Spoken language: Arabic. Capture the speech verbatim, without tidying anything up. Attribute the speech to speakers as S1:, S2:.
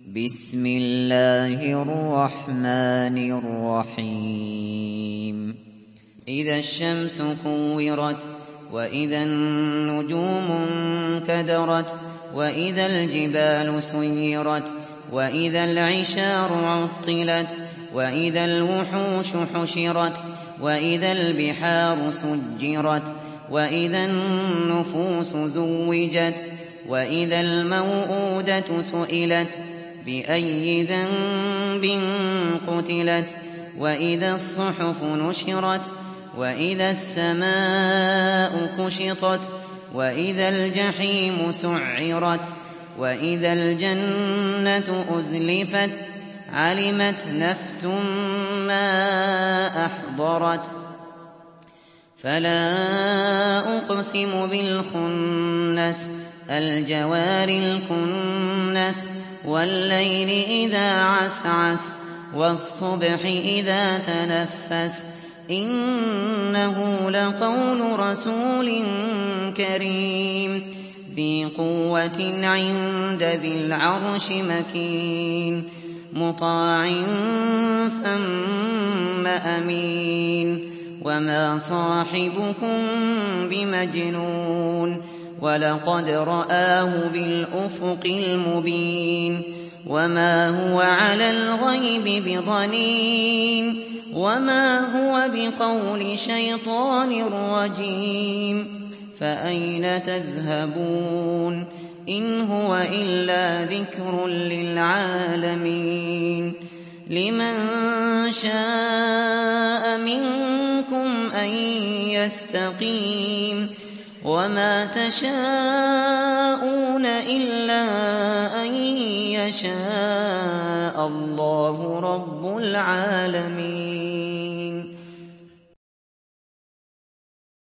S1: بسم الله الرحمن الرحيم إذا الشمس كورت وإذا النجوم انكدرت وإذا الجبال سيرت وإذا العشار عطلت وإذا الوحوش حشرت وإذا البحار سجرت وإذا النفوس زوجت وإذا الموءودة سئلت بأي ذنب قتلت وإذا الصحف نشرت وإذا السماء كشطت وإذا الجحيم سعرت وإذا الجنة أزلفت علمت نفس ما أحضرت فلا أقسم بالخنس الجوار الكنس والليل إذا عسعس والصبح إذا تنفس إنه لقول رسول كريم ذي قوة عند ذي العرش مكين مطاع ثم أمين وما صاحبكم بمجنون ولقد رآه بالأفق المبين وما هو على الغيب بضنين وما هو بقول شيطان رجيم فأين تذهبون إن هو إلا ذكر للعالمين لمن شاء منكم أن يستقيم وما تشاءون إلا أن يشاء الله رب العالمين.